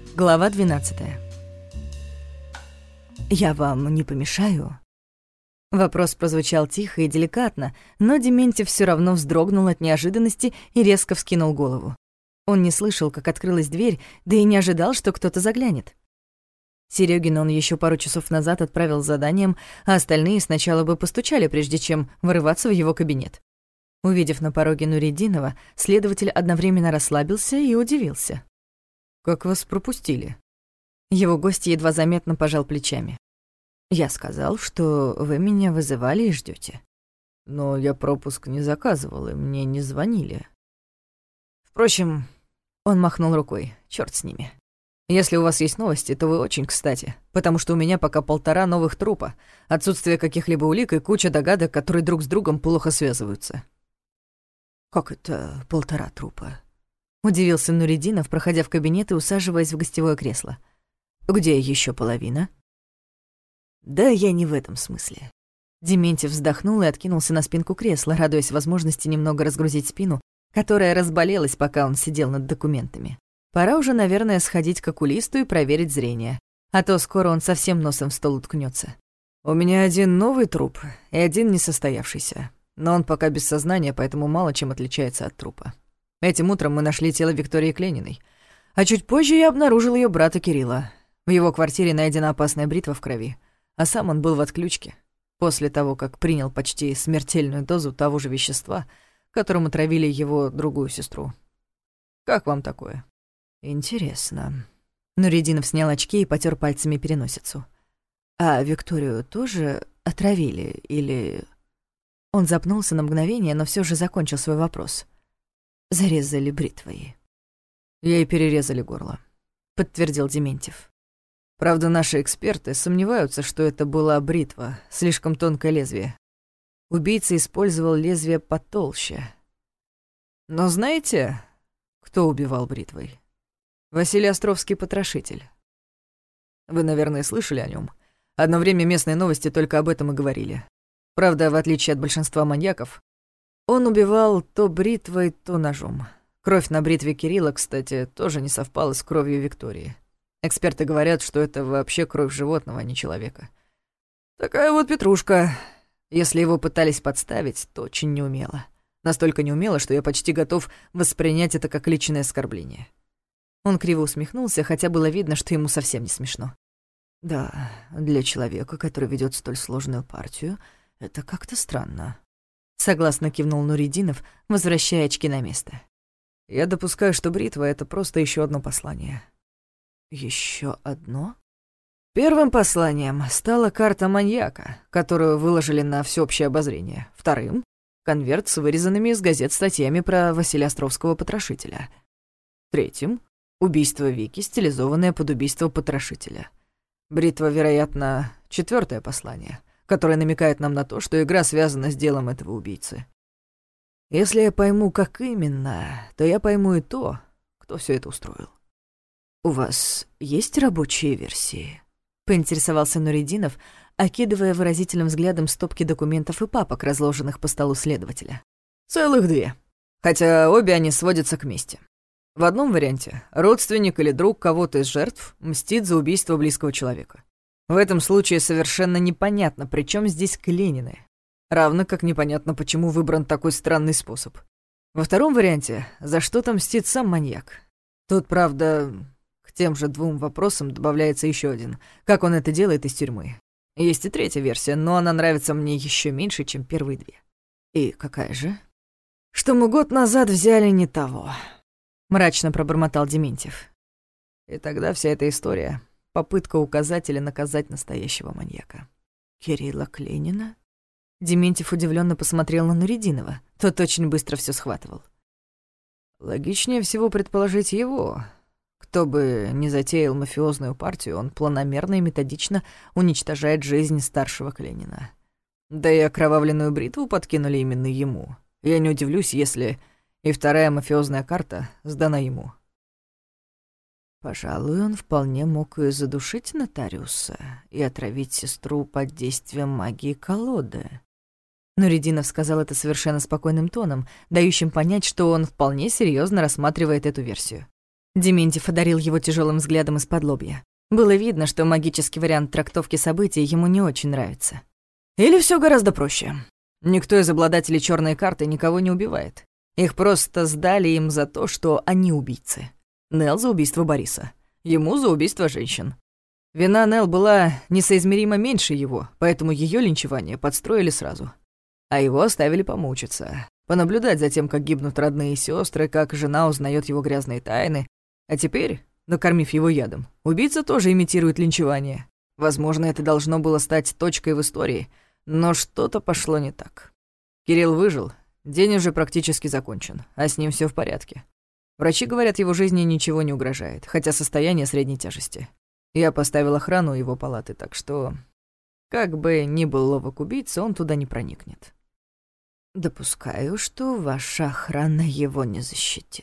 Глава 12. «Я вам не помешаю?» Вопрос прозвучал тихо и деликатно, но Дементьев всё равно вздрогнул от неожиданности и резко вскинул голову. Он не слышал, как открылась дверь, да и не ожидал, что кто-то заглянет. Серёгина он ещё пару часов назад отправил с заданием, а остальные сначала бы постучали, прежде чем вырываться в его кабинет. Увидев на пороге Нуриддинова, следователь одновременно расслабился и удивился. «Как вас пропустили?» Его гость едва заметно пожал плечами. «Я сказал, что вы меня вызывали и ждёте. Но я пропуск не заказывал, и мне не звонили. Впрочем, он махнул рукой, чёрт с ними. Если у вас есть новости, то вы очень кстати, потому что у меня пока 1,5 новых трупа, отсутствие каких-либо улик и куча догадок, которые друг с другом плохо связываются». «Как это 1,5 трупа?» — удивился Нуриддинов, проходя в кабинет и усаживаясь в гостевое кресло. «Где ещё половина?» «Да я не в этом смысле». Дементьев вздохнул и откинулся на спинку кресла, радуясь возможности немного разгрузить спину, которая разболелась, пока он сидел над документами. Пора уже, наверное, сходить к окулисту и проверить зрение, а то скоро он совсем носом в стол уткнётся. «У меня один новый труп и один несостоявшийся, но он пока без сознания, поэтому мало чем отличается от трупа. Этим утром мы нашли тело Виктории Клениной, а чуть позже я обнаружил её брата Кирилла. В его квартире найдена опасная бритва в крови, а сам он был в отключке после того, как принял почти смертельную дозу того же вещества, которым отравили его другую сестру. Как вам такое?» «Интересно». Нуриддинов снял очки и потёр пальцами переносицу. «А Викторию тоже отравили или...» Он запнулся на мгновение, но всё же закончил свой вопрос. «Зарезали бритвой». «Ей перерезали горло», — подтвердил Дементьев. «Правда, наши эксперты сомневаются, что это была бритва, слишком тонкое лезвие. Убийца использовал лезвие потолще. Но знаете, кто убивал бритвой? Василий Островский, потрошитель. Вы, наверное, слышали о нём. Одно время местные новости только об этом и говорили. Правда, в отличие от большинства маньяков, он убивал то бритвой, то ножом. Кровь на бритве Кирилла, кстати, тоже не совпала с кровью Виктории. Эксперты говорят, что это вообще кровь животного, а не человека. Такая вот петрушка. Если его пытались подставить, то очень неумело. Настолько неумело, что я почти готов воспринять это как личное оскорбление». Он криво усмехнулся, хотя было видно, что ему совсем не смешно. «Да, для человека, который ведёт столь сложную партию, это как-то странно», — согласно кивнул Нуриддинов, возвращая очки на место. «Я допускаю, что бритва — это просто ещё одно послание». «Ещё одно?» Первым посланием стала карта маньяка, которую выложили на всеобщее обозрение. Вторым — конверт с вырезанными из газет статьями про Василия Островского потрошителя. Третьим — убийство Вики, стилизованное под убийство потрошителя. Бритва, вероятно, 4-е послание, которое намекает нам на то, что игра связана с делом этого убийцы. Если я пойму, как именно, то я пойму и то, кто всё это устроил. «У вас есть рабочие версии?» — поинтересовался Нуриддинов, окидывая выразительным взглядом стопки документов и папок, разложенных по столу следователя. «Целых 2. Хотя обе они сводятся к мести. В одном варианте родственник или друг кого-то из жертв мстит за убийство близкого человека. В этом случае совершенно непонятно, при чём здесь Кленины. Равно как непонятно, почему выбран такой странный способ. Во втором варианте за что-то мстит сам маньяк. Тут, правда, к тем же 2 вопросам добавляется ещё один. Как он это делает из тюрьмы? Есть и 3-я версия, но она нравится мне ещё меньше, чем первые 2. И какая же? Что мы год назад взяли не того. Мрачно пробормотал Дементьев. И тогда вся эта история — попытка указать или наказать настоящего маньяка. Кирилла Кленина? Дементьев удивлённо посмотрел на Нуриддинова. Тот очень быстро всё схватывал. Логичнее всего предположить его. Кто бы ни затеял мафиозную партию, он планомерно и методично уничтожает жизнь старшего Кленина. Да и окровавленную бритву подкинули именно ему. Я не удивлюсь, если и 2-я мафиозная карта сдана ему. Пожалуй, он вполне мог и задушить нотариуса и отравить сестру под действием магии колоды. Нуриддинов сказал это совершенно спокойным тоном, дающим понять, что он вполне серьёзно рассматривает эту версию. Дементьев одарил его тяжелым взглядом из-под лобья. Было видно, что магический вариант трактовки событий ему не очень нравится. Или все гораздо проще. Никто из обладателей черной карты никого не убивает. Их просто сдали им за то, что они убийцы. Нелл за убийство Бориса. Ему за убийство женщин. Вина Нелл была несоизмеримо меньше его, поэтому ее линчевание подстроили сразу. А его оставили помучиться, понаблюдать за тем, как гибнут родные сестры, как жена узнает его грязные тайны. А теперь, накормив его ядом, убийца тоже имитирует линчевание. Возможно, это должно было стать точкой в истории, но что-то пошло не так. Кирилл выжил, день уже практически закончен, а с ним все в порядке. Врачи говорят, его жизни ничего не угрожает, хотя состояние средней тяжести. Я поставил охрану его палаты, так что, как бы ни был ловок убийца, он туда не проникнет. «Допускаю, что ваша охрана его не защитит»,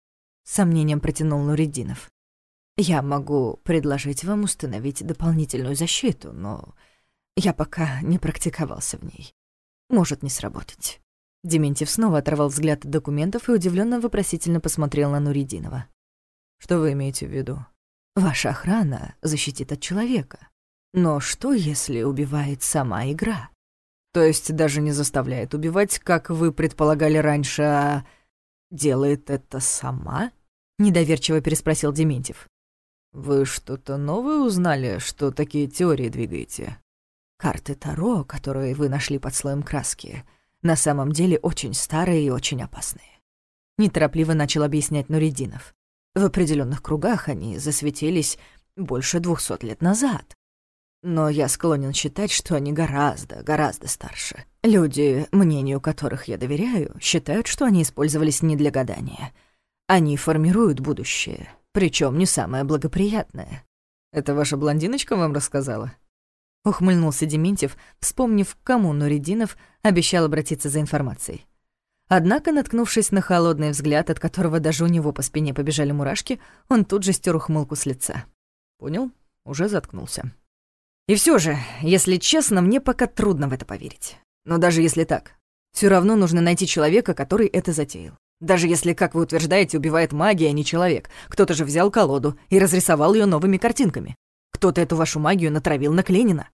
— с сомнением протянул Нуриддинов. «Я могу предложить вам установить дополнительную защиту, но я пока не практиковался в ней. Может не сработать». Дементьев снова оторвал взгляд от документов и удивленно вопросительно посмотрел на Нуриддинова. «Что вы имеете в виду?» «Ваша охрана защитит от человека. Но что, если убивает сама игра?» «То есть даже не заставляет убивать, как вы предполагали раньше, а делает это сама?» — недоверчиво переспросил Дементьев. «Вы что-то новое узнали, что такие теории двигаете?» «Карты Таро, которые вы нашли под слоем краски, на самом деле очень старые и очень опасные», — неторопливо начал объяснять Нуриддинов. «В определенных кругах они засветились больше 200 лет назад. Но я склонен считать, что они гораздо старше. Люди, мнению которых я доверяю, считают, что они использовались не для гадания. Они формируют будущее, причем не самое благоприятное». «Это ваша блондиночка вам рассказала?» Ухмыльнулся Дементьев, вспомнив, к кому Нуриддинов обещал обратиться за информацией. Однако, наткнувшись на холодный взгляд, от которого даже у него по спине побежали мурашки, он тут же стер ухмылку с лица. «Понял, уже заткнулся. И все же, если честно, мне пока трудно в это поверить. Но даже если так, все равно нужно найти человека, который это затеял. Даже если, как вы утверждаете, убивает магия, а не человек. Кто-то же взял колоду и разрисовал ее новыми картинками. Кто-то эту вашу магию натравил на Кленина».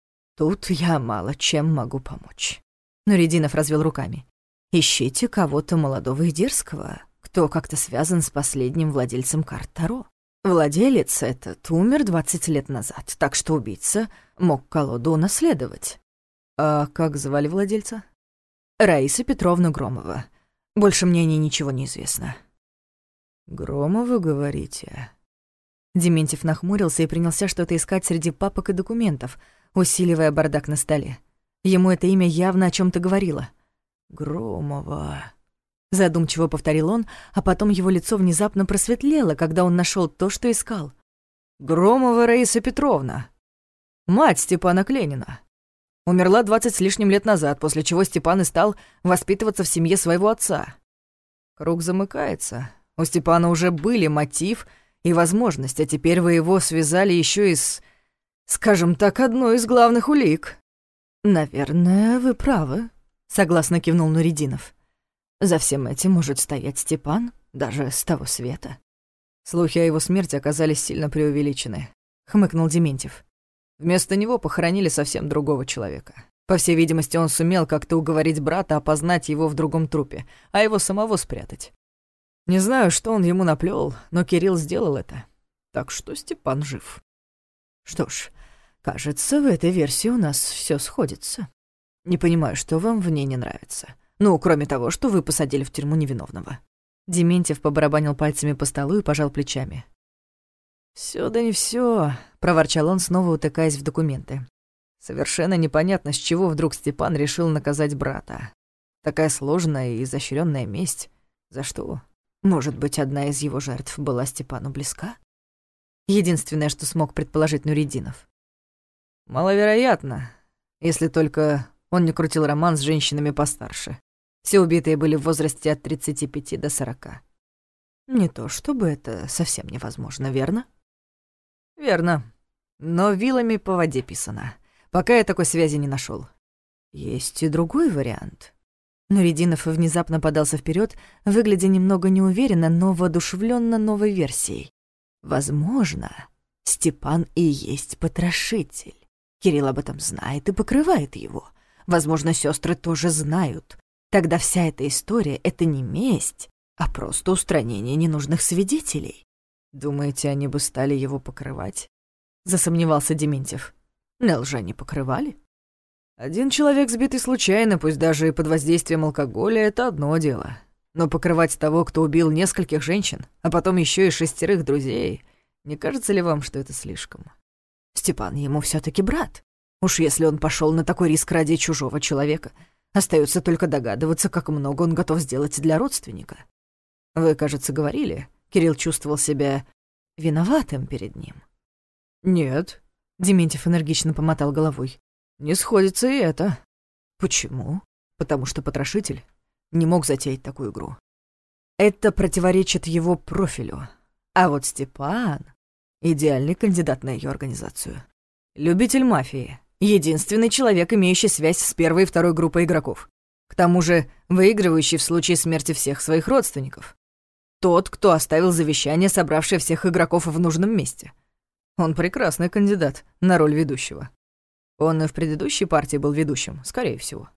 «Тут я мало чем могу помочь». Нуриддинов развел руками. «Ищите кого-то молодого и дерзкого, кто как-то связан с последним владельцем карт Таро. Владелец этот умер 20 лет назад, так что убийца мог колоду унаследовать». «А как звали владельца?» «Раиса Петровна Громова. Больше мне о ней ничего не известно». «Громова, говорите?» Дементьев нахмурился и принялся что-то искать среди папок и документов, усиливая бардак на столе. Ему это имя явно о чем то говорило. «Громова», — задумчиво повторил он, а потом его лицо внезапно просветлело, когда он нашел то, что искал. «Громова Раиса Петровна, мать Степана Кленина. Умерла 20 с лишним лет назад, после чего Степан и стал воспитываться в семье своего отца. Круг замыкается. У Степана уже были мотив и возможность, а теперь вы его связали еще и с, скажем так, одной из главных улик». «Наверное, вы правы», — согласно кивнул Нуриддинов. «За всем этим может стоять Степан, даже с того света». «Слухи о его смерти оказались сильно преувеличены», — хмыкнул Дементьев. «Вместо него похоронили совсем другого человека. По всей видимости, он сумел как-то уговорить брата опознать его в другом трупе, а его самого спрятать. Не знаю, что он ему наплел, но Кирилл сделал это. Так что Степан жив». «Что ж, кажется, в этой версии у нас все сходится. Не понимаю, что вам в ней не нравится. Ну, кроме того, что вы посадили в тюрьму невиновного». Дементьев побарабанил пальцами по столу и пожал плечами. «Всё да не всё», — проворчал он, снова утыкаясь в документы. «Совершенно непонятно, с чего вдруг Степан решил наказать брата. Такая сложная и изощрённая месть. За что? Может быть, одна из его жертв была Степану близка?» Единственное, что смог предположить Нуриддинов. «Маловероятно, если только он не крутил роман с женщинами постарше. Все убитые были в возрасте от 35 до 40. Не то чтобы это совсем невозможно, верно?» «Верно. Но вилами по воде писано. Пока я такой связи не нашел. Есть и другой вариант. Нуридинов внезапно подался вперед, выглядя немного неуверенно, но воодушевленно новой версией. Возможно, Степан и есть потрошитель. Кирилл об этом знает и покрывает его. Возможно, сестры тоже знают. Тогда вся эта история — это не месть, а просто устранение ненужных свидетелей. Думаете, они бы стали его покрывать? Засомневался Дементьев. Нелл же не покрывали. Один человек, сбитый случайно, пусть даже и под воздействием алкоголя, это одно дело. Но покрывать того, кто убил нескольких женщин, а потом еще и 6 друзей, не кажется ли вам, что это слишком? Степан ему все-таки брат. Уж если он пошел на такой риск ради чужого человека, остается только догадываться, как много он готов сделать для родственника. Вы, кажется, говорили, Кирилл чувствовал себя виноватым перед ним. Нет, Дементьев энергично помотал головой. Не сходится и это. Почему? Потому что потрошитель не мог затеять такую игру. Это противоречит его профилю. А вот Степан — идеальный кандидат на ее организацию. Любитель мафии. Единственный человек, имеющий связь с первой и второй группой игроков. К тому же выигрывающий в случае смерти всех своих родственников. Тот, кто оставил завещание, собравшее всех игроков в нужном месте. Он прекрасный кандидат на роль ведущего. Он и в предыдущей партии был ведущим, скорее всего.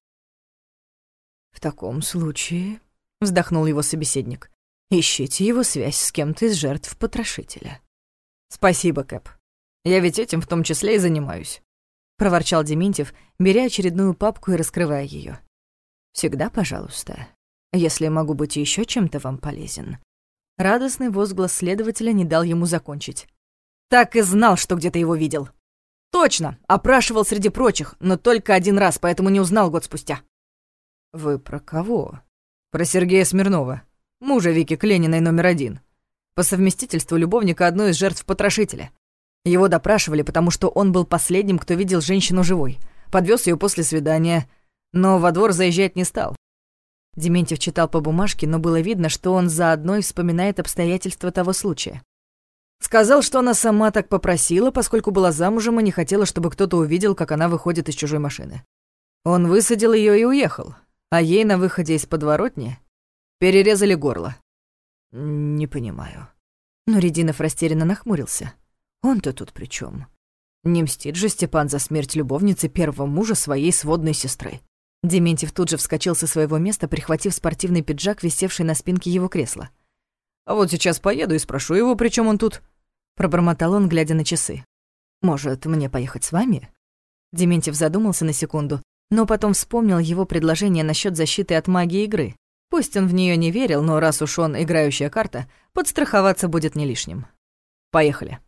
В таком случае, вздохнул его собеседник, ищите его связь с кем-то из жертв потрошителя. Спасибо, Кэп. Я ведь этим в том числе и занимаюсь. Проворчал Дементьев, беря очередную папку и раскрывая ее. Всегда, пожалуйста, если могу быть еще чем-то вам полезен. Радостный возглас следователя не дал ему закончить. Так и знал, что где-то его видел. Точно, опрашивал среди прочих, но только один раз, поэтому не узнал год спустя. Вы про кого? Про Сергея Смирнова, мужа Вики Клениной №1. По совместительству любовника одной из жертв потрошителя. Его допрашивали, потому что он был последним, кто видел женщину живой. Подвез ее после свидания, но во двор заезжать не стал. Дементьев читал по бумажке, но было видно, что он заодно и вспоминает обстоятельства того случая. Сказал, что она сама так попросила, поскольку была замужем и не хотела, чтобы кто-то увидел, как она выходит из чужой машины. Он высадил ее и уехал, а ей на выходе из подворотни перерезали горло. Не понимаю. Нуридинов растерянно нахмурился. Он-то тут при чем? Не мстит же Степан за смерть любовницы первого мужа своей сводной сестры. Дементьев тут же вскочил со своего места, прихватив спортивный пиджак, висевший на спинке его кресла. «А вот сейчас поеду и спрошу его, при чем он тут?» Пробормотал он, глядя на часы. «Может, мне поехать с вами?» Дементьев задумался на секунду, но потом вспомнил его предложение насчет защиты от магии игры. Пусть он в нее не верил, но раз уж он играющая карта, подстраховаться будет не лишним. «Поехали».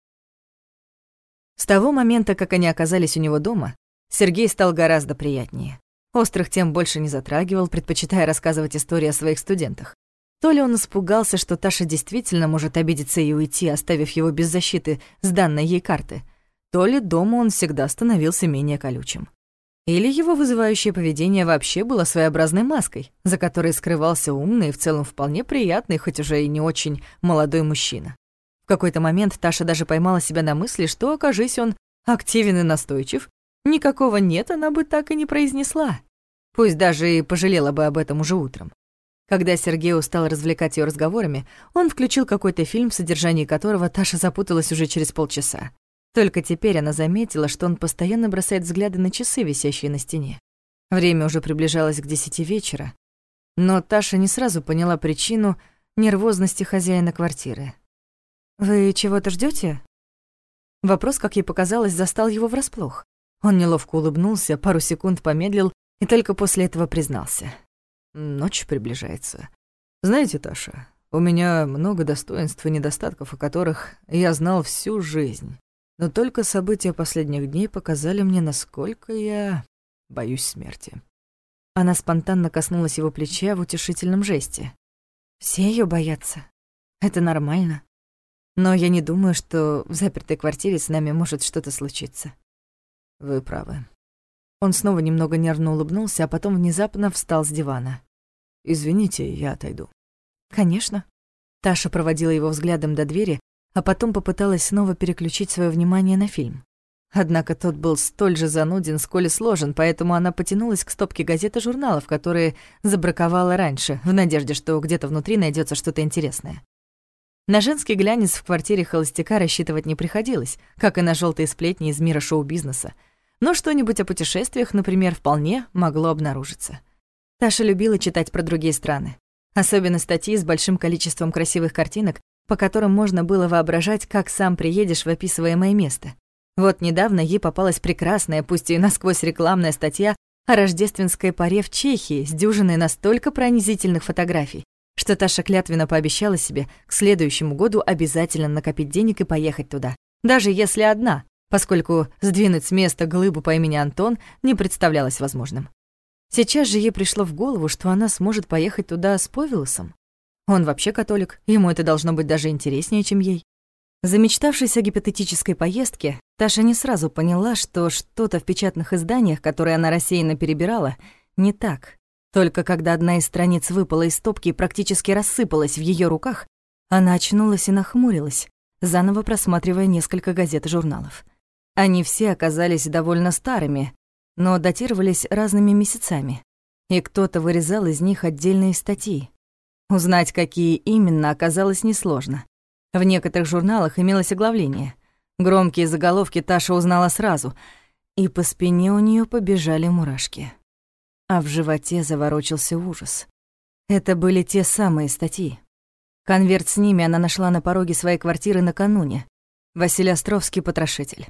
С того момента, как они оказались у него дома, Сергей стал гораздо приятнее. Острых тем больше не затрагивал, предпочитая рассказывать истории о своих студентах. То ли он испугался, что Таша действительно может обидеться и уйти, оставив его без защиты с данной ей карты, то ли дома он всегда становился менее колючим. Или его вызывающее поведение вообще было своеобразной маской, за которой скрывался умный и в целом вполне приятный, хоть уже и не очень молодой мужчина. В какой-то момент Таша даже поймала себя на мысли, что, окажись он активен и настойчив, никакого «нет» она бы так и не произнесла. Пусть даже и пожалела бы об этом уже утром. Когда Сергей устал развлекать ее разговорами, он включил какой-то фильм, в содержании которого Таша запуталась уже через полчаса. Только теперь она заметила, что он постоянно бросает взгляды на часы, висящие на стене. Время уже приближалось к 10 вечера, но Таша не сразу поняла причину нервозности хозяина квартиры. «Вы чего-то ждёте?» Вопрос, как ей показалось, застал его врасплох. Он неловко улыбнулся, пару секунд помедлил и только после этого признался. «Ночь приближается. Знаете, Таша, у меня много достоинств и недостатков, о которых я знал всю жизнь. Но только события последних дней показали мне, насколько я боюсь смерти». Она спонтанно коснулась его плеча в утешительном жесте. «Все её боятся. Это нормально. Но я не думаю, что в запертой квартире с нами может что-то случиться». «Вы правы». Он снова немного нервно улыбнулся, а потом внезапно встал с дивана. «Извините, я отойду». «Конечно». Таша проводила его взглядом до двери, а потом попыталась снова переключить своё внимание на фильм. Однако тот был столь же зануден, сколь и сложен, поэтому она потянулась к стопке газет и журналов, которые забраковала раньше, в надежде, что где-то внутри найдется что-то интересное. На женский глянец в квартире холостяка рассчитывать не приходилось, как и на желтые сплетни из мира шоу-бизнеса. Но что-нибудь о путешествиях, например, вполне могло обнаружиться. Таша любила читать про другие страны. Особенно статьи с большим количеством красивых картинок, по которым можно было воображать, как сам приедешь в описываемое место. Вот недавно ей попалась прекрасная, пусть и насквозь рекламная статья о рождественской паре в Чехии с дюжиной настолько пронизительных фотографий, что Таша клятвенно пообещала себе к следующему году обязательно накопить денег и поехать туда, даже если одна, поскольку сдвинуть с места глыбу по имени Антон не представлялось возможным. Сейчас же ей пришло в голову, что она сможет поехать туда с Повелосом. Он вообще католик, ему это должно быть даже интереснее, чем ей. Замечтавшись о гипотетической поездке, Таша не сразу поняла, что что-то в печатных изданиях, которые она рассеянно перебирала, не так. Только когда одна из страниц выпала из стопки и практически рассыпалась в её руках, она очнулась и нахмурилась, заново просматривая несколько газет и журналов. Они все оказались довольно старыми, но датировались разными месяцами, и кто-то вырезал из них отдельные статьи. Узнать, какие именно, оказалось несложно. В некоторых журналах имелось оглавление. Громкие заголовки Таша узнала сразу, и по спине у неё побежали мурашки. А в животе заворочился ужас. Это были те самые статьи. Конверт с ними она нашла на пороге своей квартиры накануне. Василий Островский, потрошитель.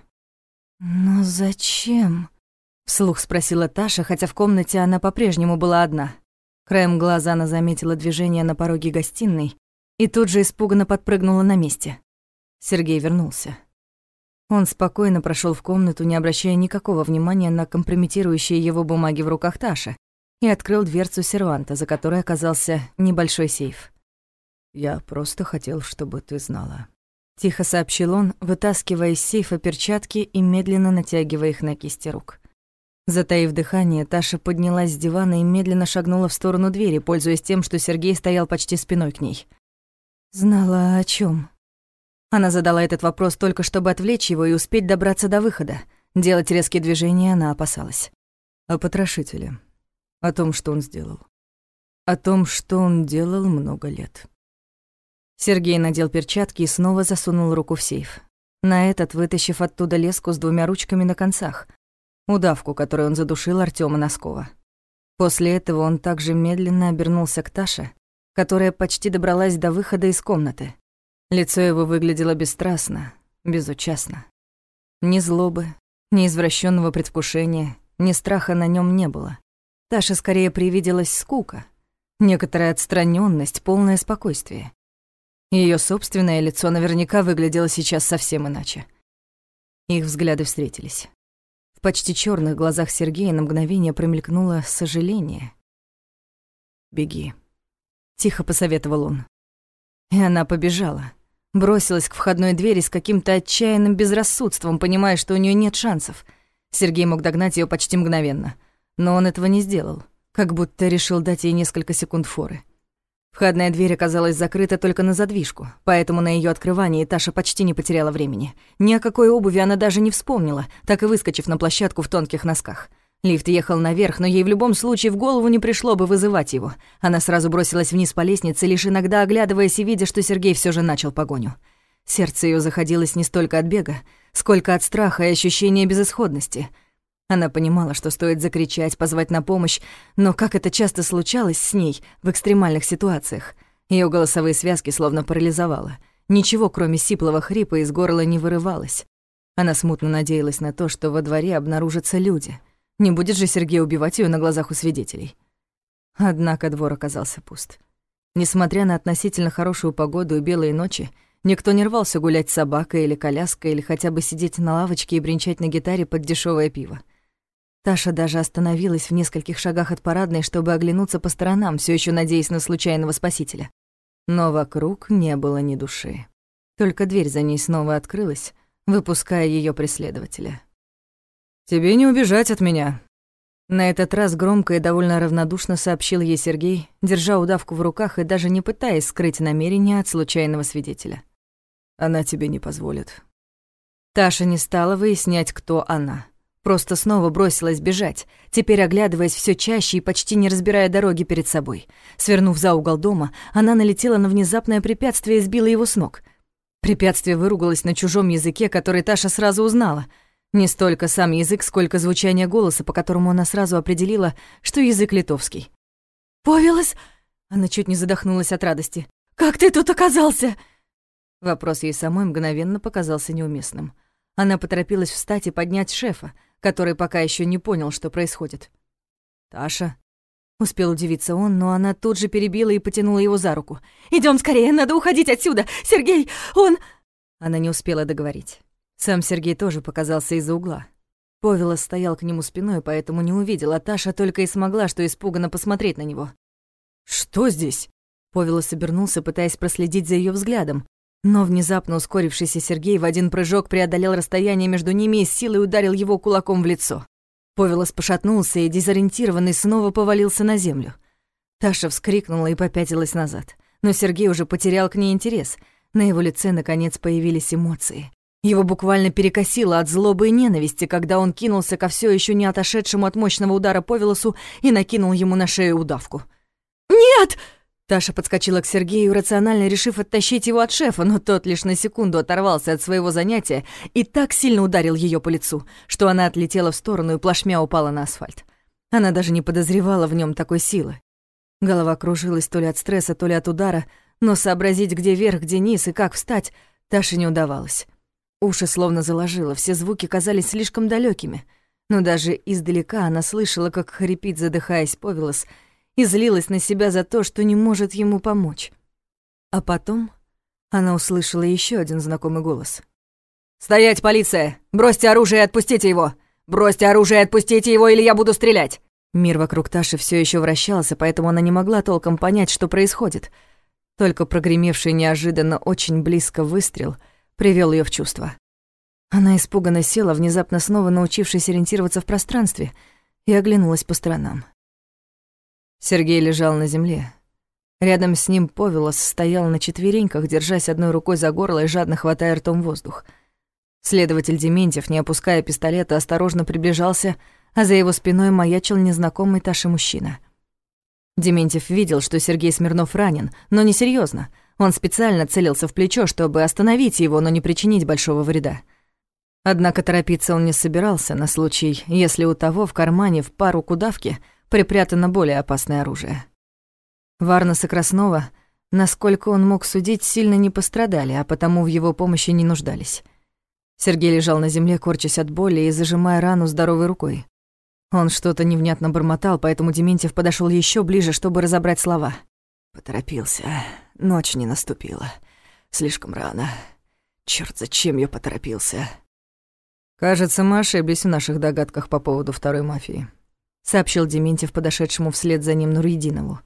«Но зачем?» — вслух спросила Таша, хотя в комнате она по-прежнему была одна. Краем глаза она заметила движение на пороге гостиной и тут же испуганно подпрыгнула на месте. Сергей вернулся. Он спокойно прошёл в комнату, не обращая никакого внимания на компрометирующие его бумаги в руках Таши, и открыл дверцу серванта, за которой оказался небольшой сейф. «Я просто хотел, чтобы ты знала», — тихо сообщил он, вытаскивая из сейфа перчатки и медленно натягивая их на кисти рук. Затаив дыхание, Таша поднялась с дивана и медленно шагнула в сторону двери, пользуясь тем, что Сергей стоял почти спиной к ней. «Знала о чём?» Она задала этот вопрос только чтобы отвлечь его и успеть добраться до выхода. Делать резкие движения она опасалась. «О потрошителе. О том, что он сделал. О том, что он делал много лет». Сергей надел перчатки и снова засунул руку в сейф. На этот вытащив оттуда леску с 2 ручками на концах. Удавку, которой он задушил Артёма Носкова. После этого он также медленно обернулся к Таше, которая почти добралась до выхода из комнаты. Лицо его выглядело бесстрастно, безучастно. Ни злобы, ни извращенного предвкушения, ни страха на нем не было. Таше скорее привиделась скука, некоторая отстраненность, полное спокойствие. Ее собственное лицо наверняка выглядело сейчас совсем иначе. Их взгляды встретились. В почти черных глазах Сергея на мгновение промелькнуло сожаление. «Беги», — тихо посоветовал он. И она побежала. Бросилась к входной двери с каким-то отчаянным безрассудством, понимая, что у нее нет шансов. Сергей мог догнать ее почти мгновенно, но он этого не сделал, как будто решил дать ей несколько секунд форы. Входная дверь оказалась закрыта только на задвижку, поэтому на ее открывании Таша почти не потеряла времени. Ни о какой обуви она даже не вспомнила, так и выскочив на площадку в тонких носках. Лифт ехал наверх, но ей в любом случае в голову не пришло бы вызывать его. Она сразу бросилась вниз по лестнице, лишь иногда оглядываясь и видя, что Сергей все же начал погоню. Сердце ее заходилось не столько от бега, сколько от страха и ощущения безысходности. Она понимала, что стоит закричать, позвать на помощь, но, как это часто случалось с ней в экстремальных ситуациях, ее голосовые связки словно парализовало. Ничего, кроме сиплого хрипа, из горла не вырывалось. Она смутно надеялась на то, что во дворе обнаружатся люди. Не будет же Сергей убивать ее на глазах у свидетелей. Однако двор оказался пуст. Несмотря на относительно хорошую погоду и белые ночи, никто не рвался гулять с собакой или коляской, или хотя бы сидеть на лавочке и бренчать на гитаре под дешевое пиво. Таша даже остановилась в нескольких шагах от парадной, чтобы оглянуться по сторонам, все еще надеясь на случайного спасителя. Но вокруг не было ни души. Только дверь за ней снова открылась, выпуская ее преследователя. «Тебе не убежать от меня», — на этот раз громко и довольно равнодушно сообщил ей Сергей, держа удавку в руках и даже не пытаясь скрыть намерения от случайного свидетеля. «Она тебе не позволит». Таша не стала выяснять, кто она. Просто снова бросилась бежать, теперь оглядываясь все чаще и почти не разбирая дороги перед собой. Свернув за угол дома, она налетела на внезапное препятствие и сбила его с ног. Препятствие выругалось на чужом языке, который Таша сразу узнала. Не столько сам язык, сколько звучание голоса, по которому она сразу определила, что язык литовский. «Повелос!» — она чуть не задохнулась от радости. «Как ты тут оказался?» Вопрос ей самой мгновенно показался неуместным. Она поторопилась встать и поднять шефа, который пока еще не понял, что происходит. «Таша?» — успел удивиться он, но она тут же перебила и потянула его за руку. «Идём скорее, надо уходить отсюда! Сергей, он...» Она не успела договорить. Сам Сергей тоже показался из-за угла. Повелос стоял к нему спиной, поэтому не увидел, а Таша только и смогла, что испуганно посмотреть на него. «Что здесь?» Повелос обернулся, пытаясь проследить за её взглядом, но внезапно ускорившийся Сергей в один прыжок преодолел расстояние между ними и с силой ударил его кулаком в лицо. Повелос пошатнулся и, дезориентированный, снова повалился на землю. Таша вскрикнула и попятилась назад, но Сергей уже потерял к ней интерес. На его лице, наконец, появились эмоции. Его буквально перекосило от злобы и ненависти, когда он кинулся ко всё ещё не отошедшему от мощного удара Повелосу и накинул ему на шею удавку. «Нет!» Таша подскочила к Сергею, рационально решив оттащить его от шефа, но тот лишь на секунду оторвался от своего занятия и так сильно ударил её по лицу, что она отлетела в сторону и плашмя упала на асфальт. Она даже не подозревала в нём такой силы. Голова кружилась то ли от стресса, то ли от удара, но сообразить, где верх, где низ и как встать, Таше не удавалось. Уши словно заложило, все звуки казались слишком далёкими, но даже издалека она слышала, как хрипит, задыхаясь, Повелос, и злилась на себя за то, что не может ему помочь. А потом она услышала ещё один знакомый голос. «Стоять, полиция! Бросьте оружие и отпустите его! Бросьте оружие и отпустите его, или я буду стрелять!» Мир вокруг Таши всё ещё вращался, поэтому она не могла толком понять, что происходит. Только прогремевший неожиданно очень близко выстрел привёл её в чувство. Она испуганно села, внезапно снова научившись ориентироваться в пространстве, и оглянулась по сторонам. Сергей лежал на земле. Рядом с ним Повелос стоял на четвереньках, держась одной рукой за горло и жадно хватая ртом воздух. Следователь Дементьев, не опуская пистолета, осторожно приближался, а за его спиной маячил незнакомый Таше мужчина. Дементьев видел, что Сергей Смирнов ранен, но не серьёзно. Он специально целился в плечо, чтобы остановить его, но не причинить большого вреда. Однако торопиться он не собирался на случай, если у того в кармане в пару к удавке припрятано более опасное оружие. Варнас и Краснова, насколько он мог судить, сильно не пострадали, а потому в его помощи не нуждались. Сергей лежал на земле, корчась от боли и зажимая рану здоровой рукой. Он что-то невнятно бормотал, поэтому Дементьев подошёл ещё ближе, чтобы разобрать слова. «Поторопился. Ночь не наступила. Слишком рано. Чёрт, зачем я поторопился?» «Кажется, мы ошиблись в наших догадках по поводу второй мафии», — сообщил Дементьев подошедшему вслед за ним Нуридинову.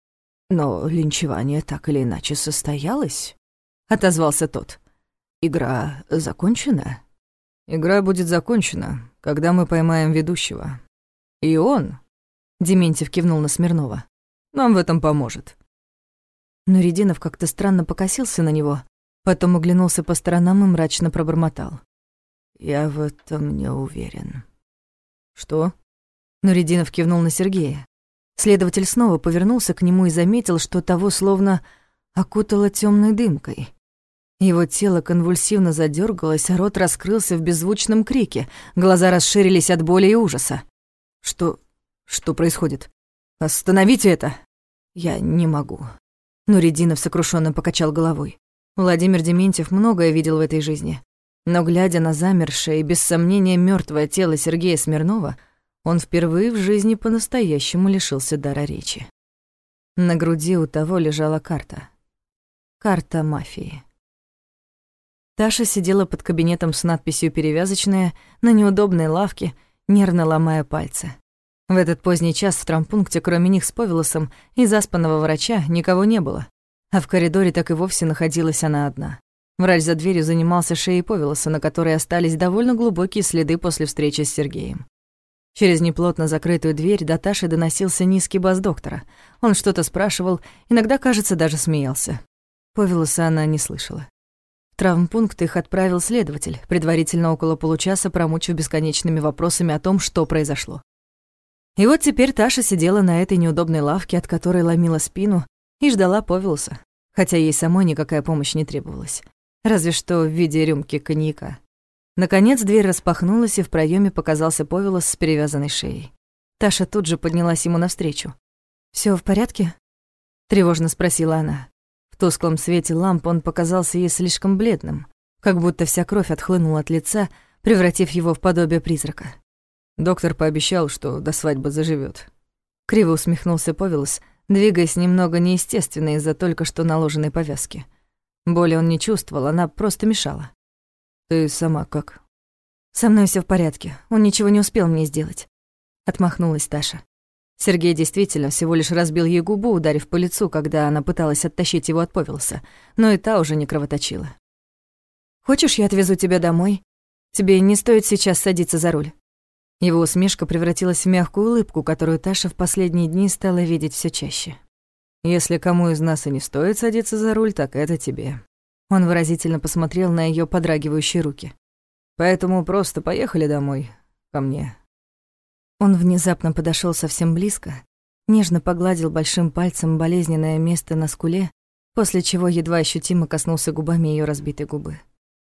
«Но линчевание так или иначе состоялось», — отозвался тот. «Игра закончена?» «Игра будет закончена, когда мы поймаем ведущего. И он», — Дементьев кивнул на Смирнова, — «нам в этом поможет». Нуридинов как-то странно покосился на него, потом оглянулся по сторонам и мрачно пробормотал. «Я в этом не уверен». «Что?» Нуридинов кивнул на Сергея. Следователь снова повернулся к нему и заметил, что того словно окутало тёмной дымкой. Его тело конвульсивно задёргалось, а рот раскрылся в беззвучном крике, глаза расширились от боли и ужаса. «Что происходит? Остановите это!» «Я не могу». Нуридинов сокрушённо покачал головой. Владимир Дементьев многое видел в этой жизни. Но, глядя на замершее и, без сомнения, мёртвое тело Сергея Смирнова, он впервые в жизни по-настоящему лишился дара речи. На груди у того лежала карта. Карта мафии. Таша сидела под кабинетом с надписью «Перевязочная» на неудобной лавке, нервно ломая пальцы. В этот поздний час в травмпункте, кроме них с Повелосом и заспанного врача, никого не было. А в коридоре так и вовсе находилась она одна. Врач за дверью занимался шеей Повелоса, на которой остались довольно глубокие следы после встречи с Сергеем. Через неплотно закрытую дверь до Таши доносился низкий бас доктора. Он что-то спрашивал, иногда, кажется, даже смеялся. Повелоса она не слышала. травмпункт их отправил следователь, предварительно около получаса промучив бесконечными вопросами о том, что произошло. И вот теперь Таша сидела на этой неудобной лавке, от которой ломила спину, и ждала Повелоса, хотя ей самой никакая помощь не требовалась. Разве что в виде рюмки коньяка. Наконец дверь распахнулась, и в проеме показался Повелос с перевязанной шеей. Таша тут же поднялась ему навстречу. «Всё в порядке?» — тревожно спросила она. В тусклом свете ламп он показался ей слишком бледным, как будто вся кровь отхлынула от лица, превратив его в подобие призрака. Доктор пообещал, что до свадьбы заживёт. Криво усмехнулся Повелос, двигаясь немного неестественно из-за только что наложенной повязки. Боли он не чувствовал, она просто мешала. «Ты сама как?» «Со мной всё в порядке, он ничего не успел мне сделать», — отмахнулась Таша. Сергей действительно всего лишь разбил ей губу, ударив по лицу, когда она пыталась оттащить его от Повелоса, но и та уже не кровоточила. «Хочешь, я отвезу тебя домой? Тебе не стоит сейчас садиться за руль». Его усмешка превратилась в мягкую улыбку, которую Таша в последние дни стала видеть всё чаще. «Если кому из нас и не стоит садиться за руль, так это тебе». Он выразительно посмотрел на её подрагивающие руки. «Поэтому просто поехали домой, ко мне». Он внезапно подошёл совсем близко, нежно погладил большим пальцем болезненное место на скуле, после чего едва ощутимо коснулся губами её разбитой губы.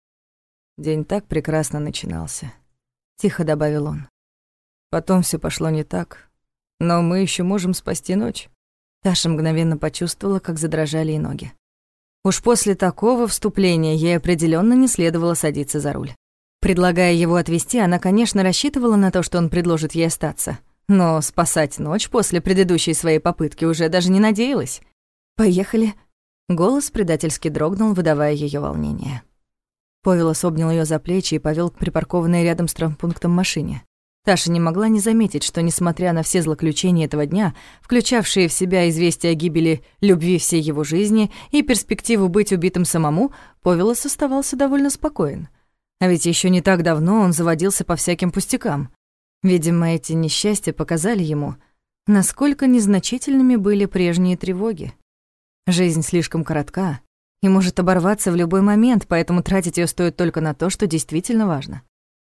«День так прекрасно начинался», — тихо добавил он. «Потом всё пошло не так, но мы ещё можем спасти ночь». Таша мгновенно почувствовала, как задрожали ей ноги. Уж после такого вступления ей определённо не следовало садиться за руль. Предлагая его отвезти, она, конечно, рассчитывала на то, что он предложит ей остаться. Но спасать ночь после предыдущей своей попытки уже даже не надеялась. «Поехали». Голос предательски дрогнул, выдавая её волнение. Повелос обнял её за плечи и повёл к припаркованной рядом с травмпунктом машине. Таша не могла не заметить, что, несмотря на все злоключения этого дня, включавшие в себя известие о гибели любви всей его жизни и перспективу быть убитым самому, Повелос оставался довольно спокоен. А ведь ещё не так давно он заводился по всяким пустякам. Видимо, эти несчастья показали ему, насколько незначительными были прежние тревоги. Жизнь слишком коротка и может оборваться в любой момент, поэтому тратить её стоит только на то, что действительно важно.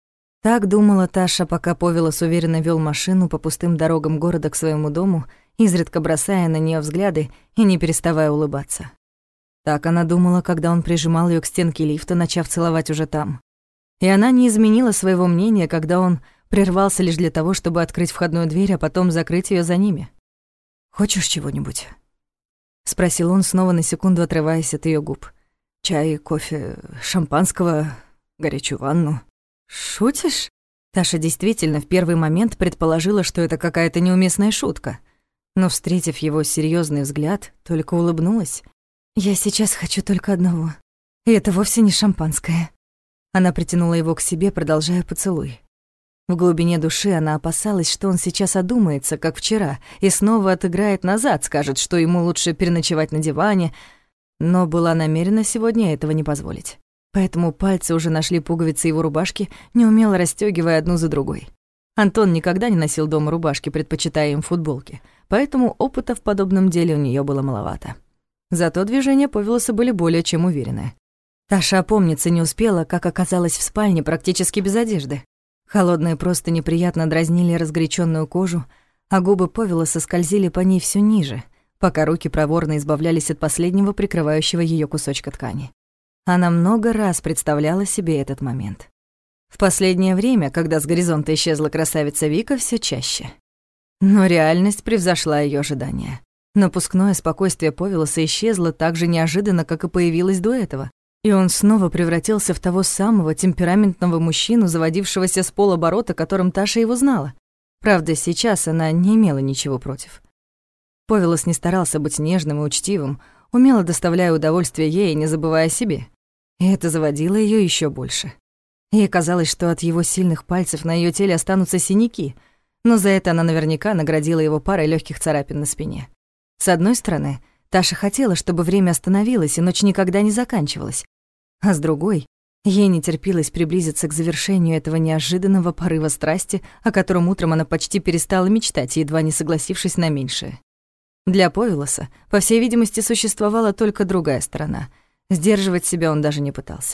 Так думала Таша, пока Повелос уверенно вёл машину по пустым дорогам города к своему дому, изредка бросая на неё взгляды и не переставая улыбаться. Так она думала, когда он прижимал её к стенке лифта, начав целовать уже там. И она не изменила своего мнения, когда он прервался лишь для того, чтобы открыть входную дверь, а потом закрыть её за ними. «Хочешь чего-нибудь?» — спросил он, снова на секунду отрываясь от её губ. «Чай, кофе, шампанского, горячую ванну». «Шутишь?» Таша действительно в первый момент предположила, что это какая-то неуместная шутка, но, встретив его серьёзный взгляд, только улыбнулась. «Я сейчас хочу только одного, и это вовсе не шампанское». Она притянула его к себе, продолжая поцелуй. В глубине души она опасалась, что он сейчас одумается, как вчера, и снова отыграет назад, скажет, что ему лучше переночевать на диване, но была намерена сегодня этого не позволить. Поэтому пальцы уже нашли пуговицы его рубашки, неумело расстёгивая одну за другой. Антон никогда не носил дома рубашки, предпочитая им футболки, поэтому опыта в подобном деле у неё было маловато. Зато движения Повелоса были более чем уверенные. Таша опомниться не успела, как оказалась в спальне практически без одежды. Холодные простыни приятно дразнили разгоряченную кожу, а губы Повелоса скользили по ней всё ниже, пока руки проворно избавлялись от последнего прикрывающего её кусочка ткани. Она много раз представляла себе этот момент. В последнее время, когда с горизонта исчезла красавица Вика, всё чаще. Но реальность превзошла её ожидания. Напускное спокойствие Повелоса исчезло так же неожиданно, как и появилось до этого. И он снова превратился в того самого темпераментного мужчину, заводившегося с полоборота, которым Таша его знала. Правда, сейчас она не имела ничего против. Повелос не старался быть нежным и учтивым, умело доставляя удовольствие ей и не забывая о себе. И это заводило её ещё больше. Ей казалось, что от его сильных пальцев на её теле останутся синяки, но за это она наверняка наградила его парой лёгких царапин на спине. С одной стороны, Таша хотела, чтобы время остановилось и ночь никогда не заканчивалась. А с другой, ей не терпелось приблизиться к завершению этого неожиданного порыва страсти, о котором утром она почти перестала мечтать, едва не согласившись на меньшее. Для Повелоса, по всей видимости, существовала только другая сторона. Сдерживать себя он даже не пытался.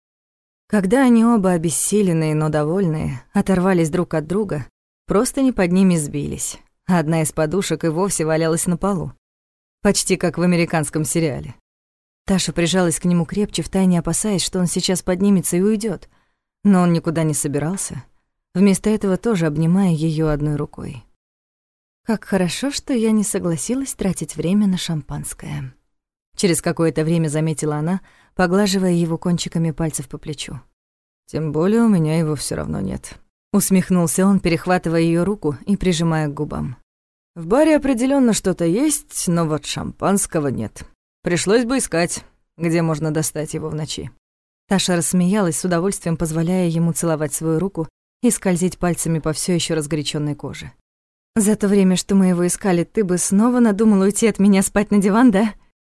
Когда они оба обессиленные, но довольные, оторвались друг от друга, простыни под ними сбились, а одна из подушек и вовсе валялась на полу. Почти как в американском сериале. Таша прижалась к нему крепче, втайне опасаясь, что он сейчас поднимется и уйдет, но он никуда не собирался, вместо этого тоже обнимая ее одной рукой. «Как хорошо, что я не согласилась тратить время на шампанское», — через какое-то время заметила она, поглаживая его кончиками пальцев по плечу. «Тем более у меня его все равно нет», — усмехнулся он, перехватывая ее руку и прижимая к губам. «В баре определенно что-то есть, но вот шампанского нет. Пришлось бы искать, где можно достать его в ночи». Таша рассмеялась, с удовольствием позволяя ему целовать свою руку и скользить пальцами по все еще разгоряченной коже. «За то время, что мы его искали, ты бы снова надумал уйти от меня спать на диван, да?»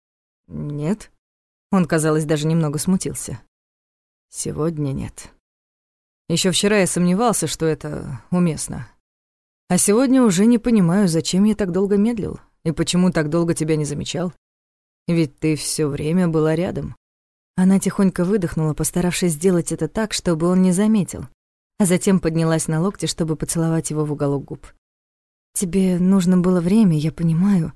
«Нет». Он, казалось, даже немного смутился. «Сегодня нет. Еще вчера я сомневался, что это уместно. А сегодня уже не понимаю, зачем я так долго медлил и почему так долго тебя не замечал. Ведь ты все время была рядом». Она тихонько выдохнула, постаравшись сделать это так, чтобы он не заметил, а затем поднялась на локте, чтобы поцеловать его в уголок губ. «Тебе нужно было время, я понимаю,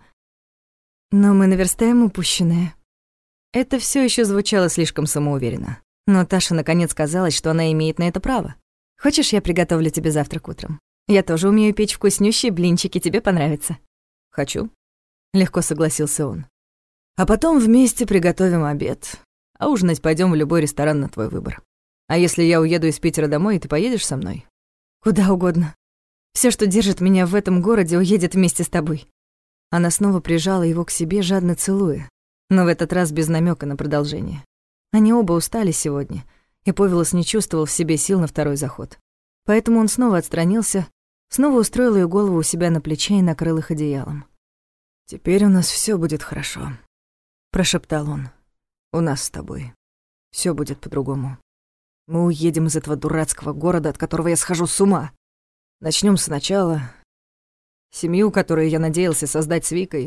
но мы наверстаем упущенное». Это все еще звучало слишком самоуверенно, но Таше наконец казалось, что она имеет на это право. «Хочешь, я приготовлю тебе завтрак утром? Я тоже умею печь вкуснющие блинчики, тебе понравится». «Хочу», — легко согласился он. «А потом вместе приготовим обед, а ужинать пойдем в любой ресторан на твой выбор. А если я уеду из Питера домой, ты поедешь со мной?» «Куда угодно. Все, что держит меня в этом городе, уедет вместе с тобой». Она снова прижала его к себе, жадно целуя, но в этот раз без намека на продолжение. Они оба устали сегодня, и Повелос не чувствовал в себе сил на второй заход. Поэтому он снова отстранился, снова устроил ее голову у себя на плече и накрыл их одеялом. «Теперь у нас все будет хорошо», — прошептал он. «У нас с тобой. Все будет по-другому. Мы уедем из этого дурацкого города, от которого я схожу с ума. Начнем сначала. Семью, которую я надеялся создать с Викой,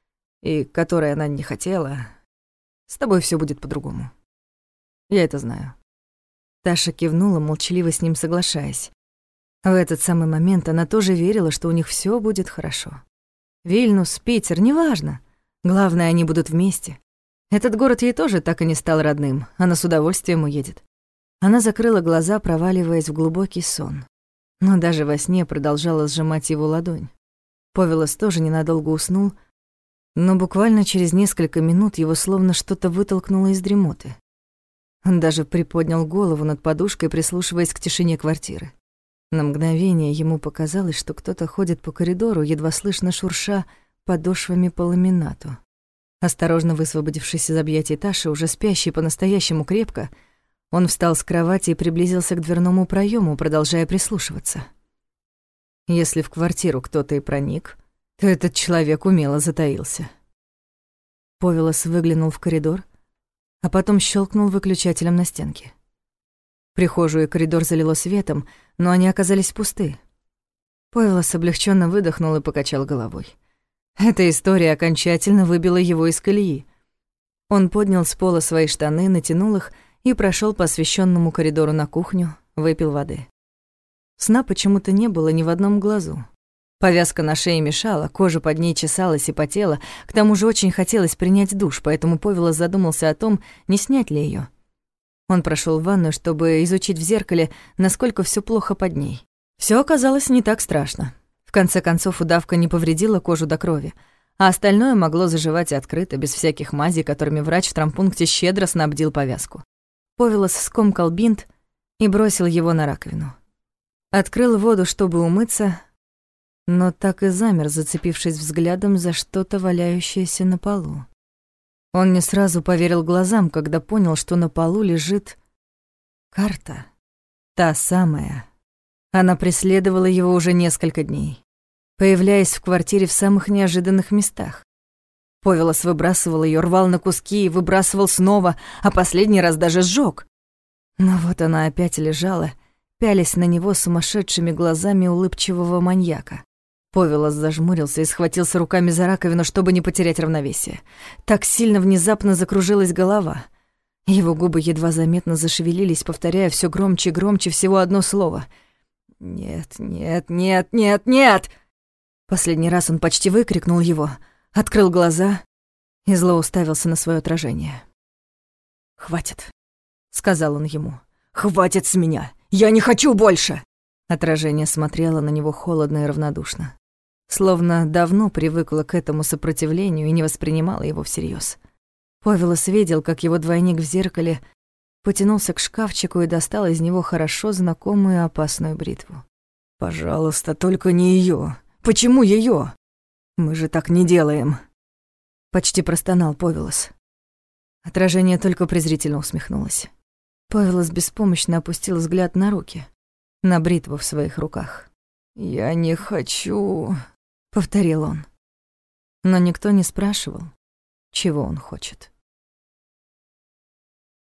и которой она не хотела. С тобой все будет по-другому. Я это знаю». Таша кивнула, молчаливо с ним соглашаясь. В этот самый момент она тоже верила, что у них все будет хорошо. Вильнюс, Питер, неважно. Главное, они будут вместе. Этот город ей тоже так и не стал родным, она с удовольствием уедет. Она закрыла глаза, проваливаясь в глубокий сон. Но даже во сне продолжала сжимать его ладонь. Повелос тоже ненадолго уснул, но буквально через несколько минут его словно что-то вытолкнуло из дремоты. Он даже приподнял голову над подушкой, прислушиваясь к тишине квартиры. На мгновение ему показалось, что кто-то ходит по коридору, едва слышно шурша подошвами по ламинату. Осторожно высвободившись из объятий Таши, уже спящей по-настоящему крепко, он встал с кровати и приблизился к дверному проему, продолжая прислушиваться. Если в квартиру кто-то и проник, то этот человек умело затаился. Повелос выглянул в коридор, а потом щелкнул выключателем на стенке. Прихожую и коридор залило светом, но они оказались пусты. Повелос облегченно выдохнул и покачал головой. Эта история окончательно выбила его из колеи. Он поднял с пола свои штаны, натянул их и прошел по освещенному коридору на кухню, выпил воды. Сна почему-то не было ни в одном глазу. Повязка на шее мешала, кожа под ней чесалась и потела, к тому же очень хотелось принять душ, поэтому Повелос задумался о том, не снять ли ее. Он прошел в ванную, чтобы изучить в зеркале, насколько все плохо под ней. Все оказалось не так страшно. В конце концов, удавка не повредила кожу до крови, а остальное могло заживать открыто, без всяких мазей, которыми врач в травмпункте щедро снабдил повязку. Повелос скомкал бинт и бросил его на раковину. Открыл воду, чтобы умыться, но так и замер, зацепившись взглядом за что-то, валяющееся на полу. Он не сразу поверил глазам, когда понял, что на полу лежит карта. Та самая. Она преследовала его уже несколько дней, появляясь в квартире в самых неожиданных местах. Повелос выбрасывал ее, рвал на куски и выбрасывал снова, а последний раз даже сжёг. Но вот она опять лежала, пялясь на него сумасшедшими глазами улыбчивого маньяка. Повелос зажмурился и схватился руками за раковину, чтобы не потерять равновесие. Так сильно внезапно закружилась голова — Его губы едва заметно зашевелились, повторяя все громче и громче всего одно слово. «Нет, нет, нет, нет, нет!» Последний раз он почти выкрикнул его, открыл глаза и зло уставился на свое отражение. «Хватит», — сказал он ему. «Хватит с меня! Я не хочу больше!» Отражение смотрело на него холодно и равнодушно. Словно давно привыкло к этому сопротивлению и не воспринимало его всерьез. Павелос видел, как его двойник в зеркале потянулся к шкафчику и достал из него хорошо знакомую опасную бритву. «Пожалуйста, только не её. Почему её? Мы же так не делаем!» Почти простонал Павелос. Отражение только презрительно усмехнулось. Павелос беспомощно опустил взгляд на руки, на бритву в своих руках. «Я не хочу», — повторил он. Но никто не спрашивал, чего он хочет.